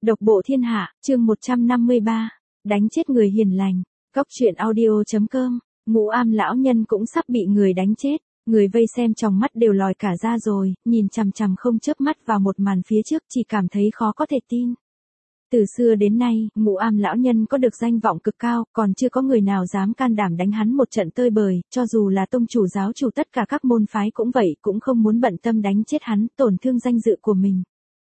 Độc bộ thiên hạ, chương 153. Đánh chết người hiền lành. Cóc truyện audio.com. Ngũ Am lão nhân cũng sắp bị người đánh chết. Người vây xem trong mắt đều lòi cả ra rồi, nhìn chằm chằm không chớp mắt vào một màn phía trước, chỉ cảm thấy khó có thể tin. Từ xưa đến nay, Ngũ Am lão nhân có được danh vọng cực cao, còn chưa có người nào dám can đảm đánh hắn một trận tơi bời, cho dù là tông chủ giáo chủ tất cả các môn phái cũng vậy, cũng không muốn bận tâm đánh chết hắn, tổn thương danh dự của mình.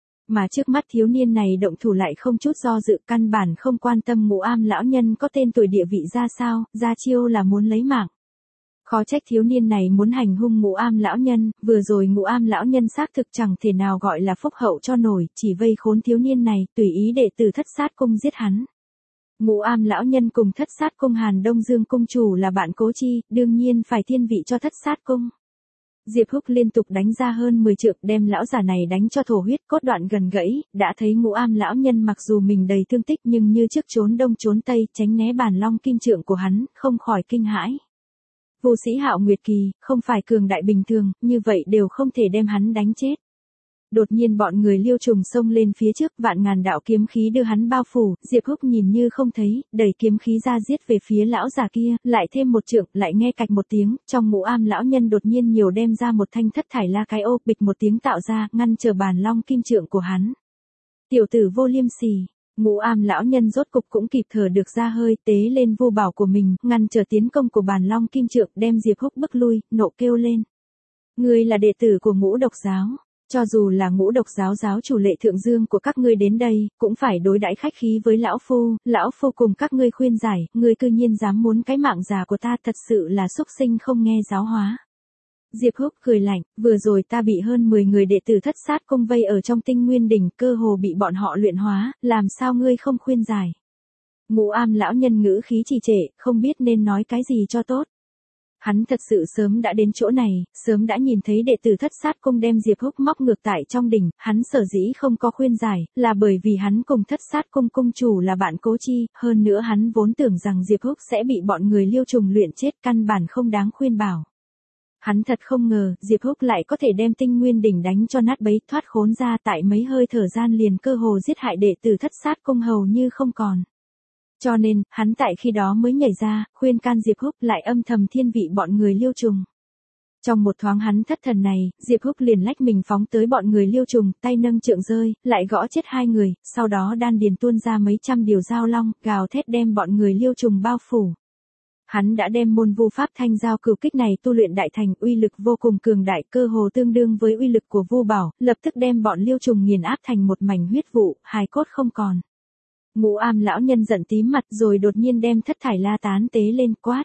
Mà trước mắt thiếu niên này động thủ lại không chút do dự, căn bản không quan tâm Ngũ Am lão nhân có tên tuổi địa vị ra sao, ra chiêu là muốn lấy mạng. Khó trách thiếu niên này muốn hành hung Ngũ Am lão nhân, vừa rồi Ngũ Am lão nhân xác thực chẳng thể nào gọi là phúc hậu cho nổi, chỉ vây khốn thiếu niên này, tùy ý đệ tử Thất Sát Cung giết hắn. Ngũ Am lão nhân cùng Thất Sát Cung Hàn Đông Dương cung chủ là bạn cố chi, đương nhiên phải thiên vị cho Thất Sát Cung. Diệp Húc liên tục đánh ra hơn 10 trượng, đem lão già này đánh cho thổ huyết cốt đoạn gần gãy, đã thấy Ngũ Am lão nhân mặc dù mình đầy thương tích nhưng như trước trốn đông trốn tây, tránh né bàn long kim trượng của hắn, không khỏi kinh hãi. Vô sĩ Hạo Nguyệt Kỳ, không phải cường đại bình thường, như vậy đều không thể đem hắn đánh chết. Đột nhiên bọn người Liêu Trùng xông lên phía trước, vạn ngàn đạo kiếm khí đưa hắn bao phủ, Diệp Húc nhìn như không thấy, đẩy kiếm khí ra giết về phía lão già kia, lại thêm một trượng, lại nghe cạch một tiếng, trong Ngũ Am lão nhân đột nhiên nhiều đem ra một thanh thất thải la cái ô, bịch một tiếng tạo ra, ngăn trở bàn long kim trượng của hắn. Tiểu tử vô liêm sỉ. Ngũ Am lão nhân rốt cục cũng kịp thở được ra hơi, tế lên vu bảo của mình, ngăn trở tiến công của bàn long kim trượng, đem Diệp Húc bức lui, nộ kêu lên. Ngươi là đệ tử của Ngũ Độc giáo, cho dù là Ngũ Độc giáo giáo chủ Lệ Thượng Dương của các ngươi đến đây, cũng phải đối đãi khách khí với lão phu cùng các ngươi khuyên giải, ngươi cư nhiên dám muốn cái mạng già của ta, thật sự là xúc sinh không nghe giáo hóa. Diệp Húc cười lạnh, vừa rồi ta bị hơn 10 người đệ tử Thất Sát Cung vây ở trong Tinh Nguyên đỉnh, cơ hồ bị bọn họ luyện hóa, làm sao ngươi không khuyên giải. Ngũ Am lão nhân ngữ khí trì trệ, không biết nên nói cái gì cho tốt. Hắn thật sự sớm đã đến chỗ này, sớm đã nhìn thấy đệ tử Thất Sát Cung đem Diệp Húc móc ngược tại trong đỉnh, hắn sở dĩ không có khuyên giải, là bởi vì hắn cùng Thất Sát Cung cung chủ là bạn cố chi, hơn nữa hắn vốn tưởng rằng Diệp Húc sẽ bị bọn người Liêu Trùng luyện chết, căn bản không đáng khuyên bảo. Hắn thật không ngờ, Diệp Húc lại có thể đem Tinh Nguyên đỉnh đánh cho nát bấy, thoát khốn ra, tại mấy hơi thở gian liền cơ hồ giết hại đệ tử Thất Sát Cung hầu như không còn. Cho nên, hắn tại khi đó mới nhảy ra, khuyên can Diệp Húc, lại âm thầm thiên vị bọn người Liêu Trùng. Trong một thoáng hắn thất thần này, Diệp Húc liền lách mình phóng tới bọn người Liêu Trùng, tay nâng trượng rơi, lại gõ chết hai người, sau đó đan điền tuôn ra mấy trăm điều dao long, gào thét đem bọn người Liêu Trùng bao phủ. Hắn đã đem môn vu pháp thanh giao cửu kích này tu luyện đại thành, uy lực vô cùng cường đại, cơ hồ tương đương với uy lực của vu bảo, lập tức đem bọn Liêu Trùng nghiền áp thành một mảnh huyết vụ, hài cốt không còn. Ngũ Am lão nhân giận tím mặt rồi đột nhiên đem thất thải la tán tế lên quát.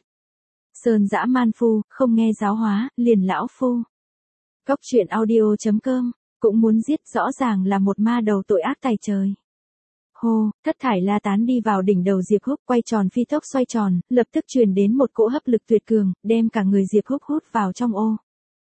Sơn dã man phu, không nghe giáo hóa, liền lão phu. Cóc truyện audio.com, cũng muốn giết, rõ ràng là một ma đầu tội ác tày trời. Hô, thất thải la tán đi vào đỉnh đầu Diệp Húc, quay tròn phi tốc xoay tròn, lập tức truyền đến một cỗ hấp lực tuyệt cường, đem cả người Diệp Húc hút vào trong ô.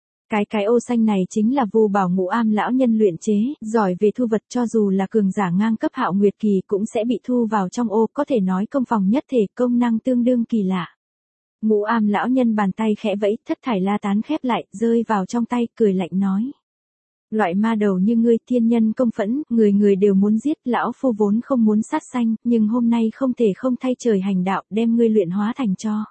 Cái ô xanh này chính là vu bảo Ngũ Am lão nhân luyện chế, giỏi về thu vật, cho dù là cường giả ngang cấp Hạo Nguyệt Kỳ cũng sẽ bị thu vào trong ô, có thể nói công phòng nhất thể, công năng tương đương kỳ lạ. Ngũ Am lão nhân bàn tay khẽ vẫy, thất thải la tán khép lại, rơi vào trong tay, cười lạnh nói. Loại ma đầu như ngươi, thiên nhân công phẫn, người người đều muốn giết, lão phu vốn không muốn sát sanh, nhưng hôm nay không thể không thay trời hành đạo, đem ngươi luyện hóa thành tro.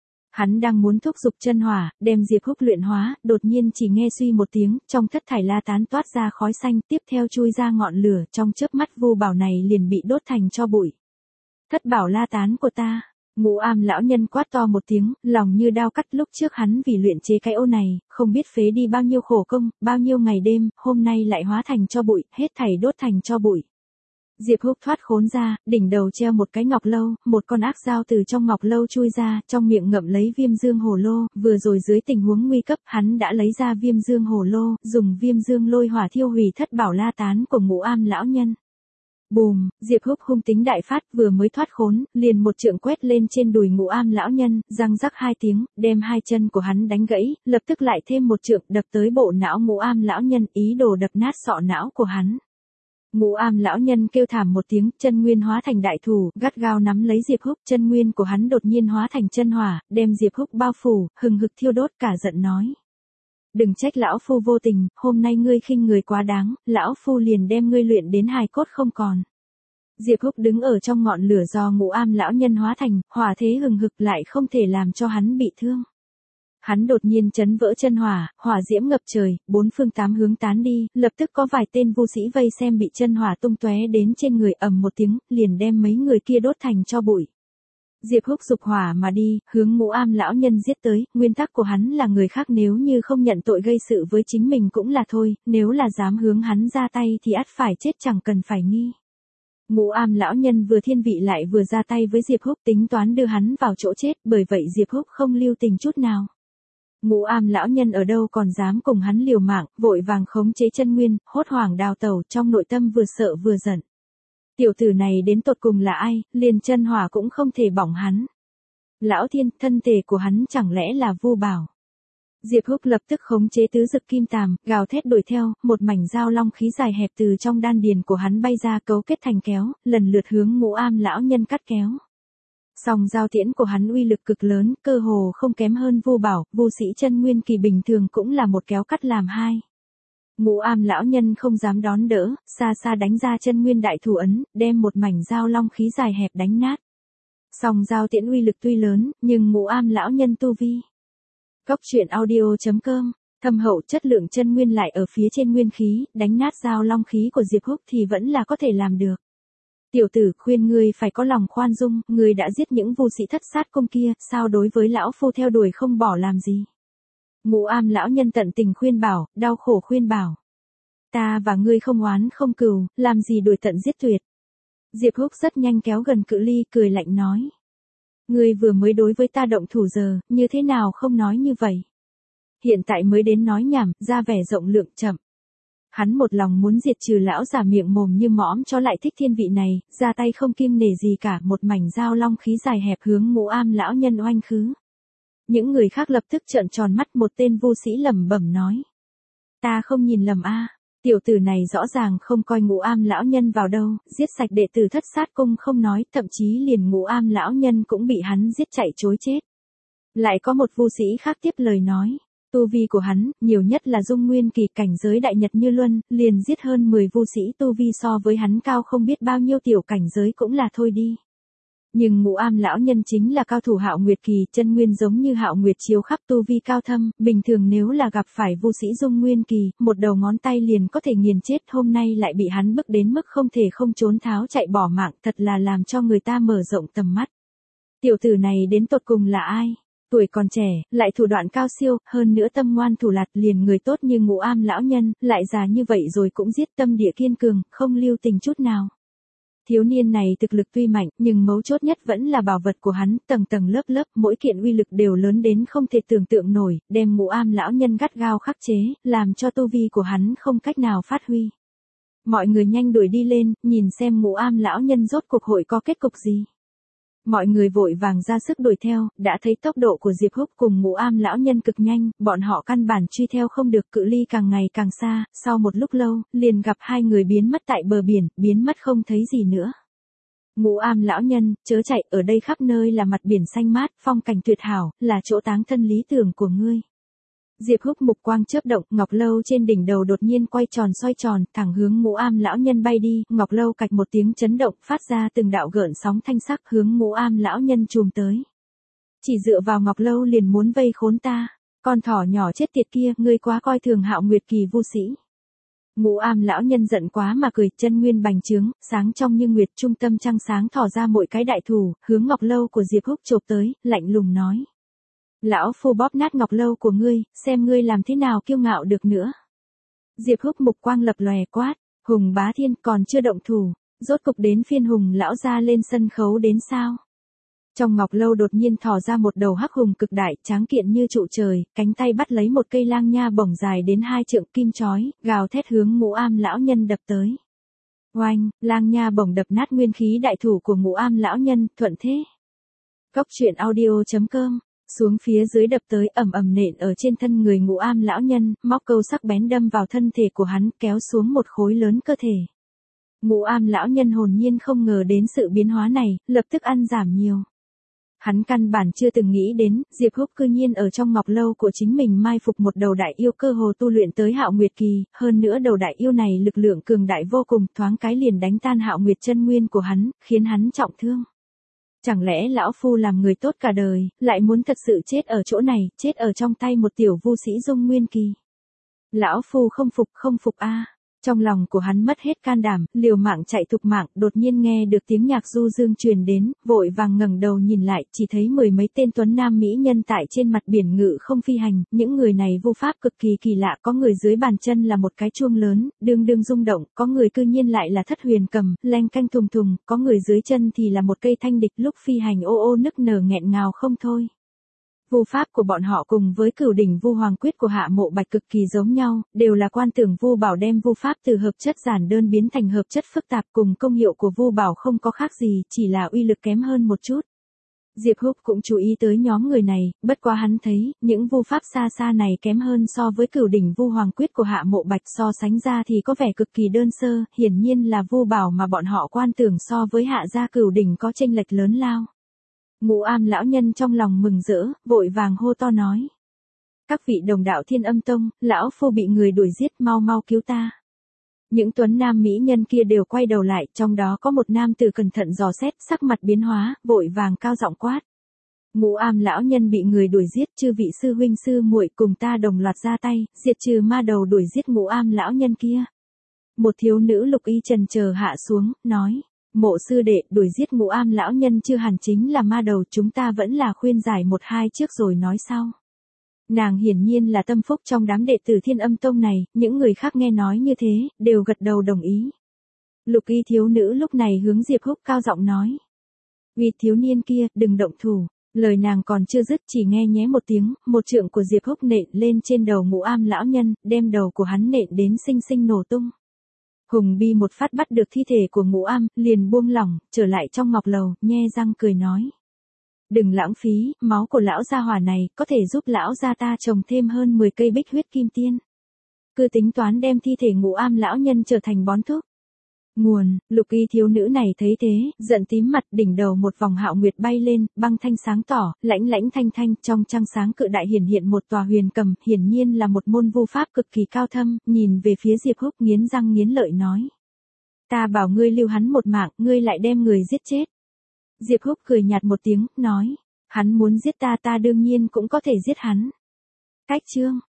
Hắn đang muốn thúc giục chân hỏa, đem Diệp Húc luyện hóa, đột nhiên chỉ nghe suy một tiếng, trong thất thải la tán toát ra khói xanh, tiếp theo chui ra ngọn lửa, trong chớp mắt vu bảo này liền bị đốt thành tro bụi. Thất bảo la tán của ta. Ngũ Am lão nhân quát to một tiếng, lòng như đao cắt, lúc trước hắn vì luyện chế cái ô này, không biết phế đi bao nhiêu khổ công, bao nhiêu ngày đêm, hôm nay lại hóa thành tro bụi, hết thảy đốt thành tro bụi. Diệp Húc thoát khốn ra, đỉnh đầu treo một cái ngọc lâu, một con ác dao từ trong ngọc lâu chui ra, trong miệng ngậm lấy viêm dương hồ lô, vừa rồi dưới tình huống nguy cấp, hắn đã lấy ra viêm dương hồ lô, dùng viêm dương lôi hỏa thiêu hủy thất bảo la tán của Ngũ Am lão nhân. Bùm, Diệp Húc hung tính đại phát, vừa mới thoát khốn, liền một trượng quét lên trên đùi Ngũ Am lão nhân, răng rắc hai tiếng, đem hai chân của hắn đánh gãy, lập tức lại thêm một trượng đập tới bộ não Ngũ Am lão nhân, ý đồ đập nát sọ não của hắn. Ngũ Am lão nhân kêu thảm một tiếng, chân nguyên hóa thành đại thủ, gắt gao nắm lấy Diệp Húc, chân nguyên của hắn đột nhiên hóa thành chân hỏa, đem Diệp Húc bao phủ, hừng hực thiêu đốt, cả giận nói. Đừng trách lão phu vô tình, hôm nay ngươi khinh người quá đáng, lão phu liền đem ngươi luyện đến hài cốt không còn. Diệp Húc đứng ở trong ngọn lửa do Ngũ Am lão nhân hóa thành, hỏa thế hừng hực lại không thể làm cho hắn bị thương. Hắn đột nhiên chấn vỡ chân hỏa, hỏa diễm ngập trời, bốn phương tám hướng tán đi, lập tức có vài tên vu sĩ vây xem bị chân hỏa tung tóe đến trên người, ầm một tiếng, liền đem mấy người kia đốt thành tro bụi. Diệp Húc dục hỏa mà đi, hướng Ngũ Am lão nhân giết tới, nguyên tắc của hắn là người khác nếu như không nhận tội gây sự với chính mình cũng là thôi, nếu là dám hướng hắn ra tay thì ắt phải chết chẳng cần phải nghi. Ngũ Am lão nhân vừa thiên vị lại vừa ra tay với Diệp Húc, tính toán đưa hắn vào chỗ chết, bởi vậy Diệp Húc không lưu tình chút nào. Ngũ Am lão nhân ở đâu còn dám cùng hắn liều mạng, vội vàng khống chế chân nguyên, hốt hoảng đào tẩu, trong nội tâm vừa sợ vừa giận. Tiểu tử này đến tột cùng là ai, liền chân hỏa cũng không thể bỏng hắn. Lão thiên, thân thể của hắn chẳng lẽ là Vu Bảo. Diệp Húc lập tức khống chế tứ dực kim tàm, gào thét đuổi theo, một mảnh dao long khí dài hẹp từ trong đan điền của hắn bay ra cấu kết thành kéo, lần lượt hướng Ngũ Am lão nhân cắt kéo. Song giao tiễn của hắn uy lực cực lớn, cơ hồ không kém hơn Vu Bảo, vu sĩ chân nguyên kỳ bình thường cũng là một kéo cắt làm hai. Ngũ Am lão nhân không dám đón đỡ, xa xa đánh ra chân nguyên đại thủ ấn, đem một mảnh dao long khí dài hẹp đánh nát. Song giao tiễn uy lực tuy lớn, nhưng Ngũ Am lão nhân tu vi. Góc truyện audio.com, thâm hậu chất lượng chân nguyên lại ở phía trên nguyên khí, đánh nát dao long khí của Diệp Húc thì vẫn là có thể làm được. Tiểu tử, khuyên ngươi phải có lòng khoan dung, ngươi đã giết những vu sĩ Thất Sát Cung kia, sao đối với lão phu theo đuổi không bỏ làm gì? Ngũ Am lão nhân tận tình khuyên bảo, đau khổ khuyên bảo. Ta và ngươi không oán không cừu, làm gì đuổi tận giết tuyệt. Diệp Húc rất nhanh kéo gần cự ly, cười lạnh nói. Ngươi vừa mới đối với ta động thủ giờ, như thế nào không nói như vậy? Hiện tại mới đến nói nhảm, ra vẻ rộng lượng chậm. Hắn một lòng muốn diệt trừ lão già miệng mồm như mõm cho lại thích thiên vị này, ra tay không kiêng nể gì cả, một mảnh dao long khí dài hẹp hướng Ngũ Am lão nhân oanh khứ. Những người khác lập tức trợn tròn mắt, một tên vu sĩ lẩm bẩm nói. Ta không nhìn lầm a, tiểu tử này rõ ràng không coi Ngũ Am lão nhân vào đâu, giết sạch đệ tử Thất Sát Cung không nói, thậm chí liền Ngũ Am lão nhân cũng bị hắn giết chạy trối chết. Lại có một vu sĩ khác tiếp lời nói. Tu vi của hắn, nhiều nhất là dung nguyên kỳ, cảnh giới đại nhật như luân, liền giết hơn 10 vu sĩ tu vi so với hắn cao không biết bao nhiêu, tiểu cảnh giới cũng là thôi đi. Nhưng Ngũ Am lão nhân chính là cao thủ Hạo Nguyệt kỳ, chân nguyên giống như Hạo Nguyệt chiếu khắp, tu vi cao thâm, bình thường nếu là gặp phải vu sĩ dung nguyên kỳ, một đầu ngón tay liền có thể nghiền chết, hôm nay lại bị hắn bức đến mức không thể không trốn tháo chạy bỏ mạng, thật là làm cho người ta mở rộng tầm mắt. Tiểu tử này đến tột cùng là ai? Tuổi còn trẻ, lại thủ đoạn cao siêu, hơn nữa tâm ngoan thủ lạt, liền người tốt như Ngũ Am lão nhân, lại già như vậy rồi cũng giết, tâm địa kiên cường, không lưu tình chút nào. Thiếu niên này thực lực tuy mạnh, nhưng mấu chốt nhất vẫn là bảo vật của hắn, tầng tầng lớp lớp, mỗi kiện uy lực đều lớn đến không thể tưởng tượng nổi, đem Ngũ Am lão nhân gắt gao khắc chế, làm cho tu vi của hắn không cách nào phát huy. Mọi người nhanh đuổi đi lên, nhìn xem Ngũ Am lão nhân rốt cuộc hội có kết cục gì. Mọi người vội vàng ra sức đuổi theo, đã thấy tốc độ của Diệp Húc cùng Ngũ Am lão nhân cực nhanh, bọn họ căn bản truy theo không được, cự ly càng ngày càng xa, sau một lúc lâu, liền gặp hai người biến mất tại bờ biển, biến mất không thấy gì nữa. Ngũ Am lão nhân, chớ chạy, ở đây khắp nơi là mặt biển xanh mát, phong cảnh tuyệt hảo, là chỗ táng thân lý tưởng của ngươi. Diệp Húc mục quang chớp động, ngọc lâu trên đỉnh đầu đột nhiên quay tròn xoay tròn, thẳng hướng Ngũ Am lão nhân bay đi, ngọc lâu cạch một tiếng chấn động, phát ra từng đạo gợn sóng thanh sắc hướng Ngũ Am lão nhân chùm tới. Chỉ dựa vào ngọc lâu liền muốn vây khốn ta, con thỏ nhỏ chết tiệt kia, ngươi quá coi thường Hạo Nguyệt kỳ vu sĩ. Ngũ Am lão nhân giận quá mà cười, chân nguyên bành trướng, sáng trong như nguyệt, trung tâm trăng sáng thỏ ra mỗi cái đại thủ, hướng ngọc lâu của Diệp Húc chộp tới, lạnh lùng nói. Lão phu bóp nát ngọc lâu của ngươi, xem ngươi làm thế nào kiêu ngạo được nữa. Diệp Húc mục quang lập lòe quát, Hùng Bá Thiên còn chưa động thủ, rốt cục đến phiên Hùng lão ra lên sân khấu đến sao. Trong ngọc lâu đột nhiên thò ra một đầu hắc hùng cực đại, tráng kiện như trụ trời, cánh tay bắt lấy một cây lang nha bổng dài đến 2 trượng kim chói, gào thét hướng Ngũ Am lão nhân đập tới. Oanh, lang nha bổng đập nát nguyên khí đại thủ của Ngũ Am lão nhân, thuận thế. Góc truyện audio.com, xuống phía dưới đập tới, ầm ầm nện ở trên thân người Ngũ Am lão nhân, móc câu sắc bén đâm vào thân thể của hắn, kéo xuống một khối lớn cơ thể. Ngũ Am lão nhân hồn nhiên không ngờ đến sự biến hóa này, lập tức ăn giảm nhiều. Hắn căn bản chưa từng nghĩ đến, Diệp Húc cư nhiên ở trong ngọc lâu của chính mình mai phục một đầu đại yêu cơ hồ tu luyện tới Hạo Nguyệt kỳ, hơn nữa đầu đại yêu này lực lượng cường đại vô cùng, thoáng cái liền đánh tan Hạo Nguyệt chân nguyên của hắn, khiến hắn trọng thương. Chẳng lẽ lão phu làm người tốt cả đời, lại muốn thật sự chết ở chỗ này, chết ở trong tay một tiểu vu sĩ Dung Nguyên kỳ. Lão phu không phục a. Trong lòng của hắn mất hết can đảm, liều mạng chạy thục mạng, đột nhiên nghe được tiếng nhạc du dương truyền đến, vội vàng ngẩng đầu nhìn lại, chỉ thấy mười mấy tên tuấn nam mỹ nhân tại trên mặt biển ngự không phi hành, những người này vô pháp cực kỳ kỳ lạ, có người dưới bàn chân là một cái chuông lớn, đương đương rung động, có người cư nhiên lại là thất huyền cầm, leng canh thùng thùng, có người dưới chân thì là một cây thanh địch, lúc phi hành ô ô nức nở nghẹn ngào không thôi. Vu pháp của bọn họ cùng với Cửu đỉnh Vu Hoàng quyết của Hạ Mộ Bạch cực kỳ giống nhau, đều là quan tưởng Vu Bảo đem vu pháp từ hợp chất giản đơn biến thành hợp chất phức tạp, cùng công hiệu của Vu Bảo không có khác gì, chỉ là uy lực kém hơn một chút. Diệp Húc cũng chú ý tới nhóm người này, bất quá hắn thấy, những vu pháp xa xa này kém hơn so với Cửu đỉnh Vu Hoàng quyết của Hạ Mộ Bạch, so sánh ra thì có vẻ cực kỳ đơn sơ, hiển nhiên là Vu Bảo mà bọn họ quan tưởng so với Hạ gia Cửu đỉnh có chênh lệch lớn lao. Ngũ Am lão nhân trong lòng mừng rỡ, vội vàng hô to nói: "Các vị đồng đạo Thiên Âm Tông, lão phu bị người đuổi giết, mau mau cứu ta." Những tuấn nam mỹ nhân kia đều quay đầu lại, trong đó có một nam tử cẩn thận dò xét, sắc mặt biến hóa, vội vàng cao giọng quát: "Ngũ Am lão nhân bị người đuổi giết, chư vị sư huynh sư muội cùng ta đồng loạt ra tay, diệt trừ ma đầu đuổi giết Ngũ Am lão nhân kia." Một thiếu nữ lục y trần chờ hạ xuống, nói: "Mộ sư đệ, đuổi giết Ngũ Am lão nhân chưa hẳn chính là ma đầu, chúng ta vẫn là khuyên giải một hai trước rồi nói sau." Nàng hiển nhiên là tâm phúc trong đám đệ tử Thiên Âm Tông này, những người khác nghe nói như thế, đều gật đầu đồng ý. Lục y thiếu nữ lúc này hướng Diệp Húc cao giọng nói: "Uy thiếu niên kia, đừng động thủ." Lời nàng còn chưa dứt, chỉ nghe nhé một tiếng, một trượng của Diệp Húc nện lên trên đầu Ngũ Am lão nhân, đem đầu của hắn nện đến xinh xinh nổ tung. Hùng Bi một phát bắt được thi thể của Ngũ Am, liền buông lỏng, trở lại trong ngọc lầu, nhe răng cười nói: "Đừng lãng phí, máu của lão gia hỏa này, có thể giúp lão gia ta trồng thêm hơn 10 cây bích huyết kim tiên. Cứ tính toán đem thi thể Ngũ Am lão nhân trở thành bón thuốc." Nguồn, lục y thiếu nữ này thấy thế, giận tím mặt, đỉnh đầu một vòng hạo nguyệt bay lên, băng thanh sáng tỏ, lãnh lãnh thanh thanh, trong trăng sáng cự đại hiển hiện một tòa huyền cầm, hiển nhiên là một môn vu pháp cực kỳ cao thâm, nhìn về phía Diệp Húc nghiến răng nghiến lợi nói: "Ta bảo ngươi lưu hắn một mạng, ngươi lại đem người giết chết." Diệp Húc cười nhạt một tiếng, nói: "Hắn muốn giết ta, ta đương nhiên cũng có thể giết hắn." Cách chương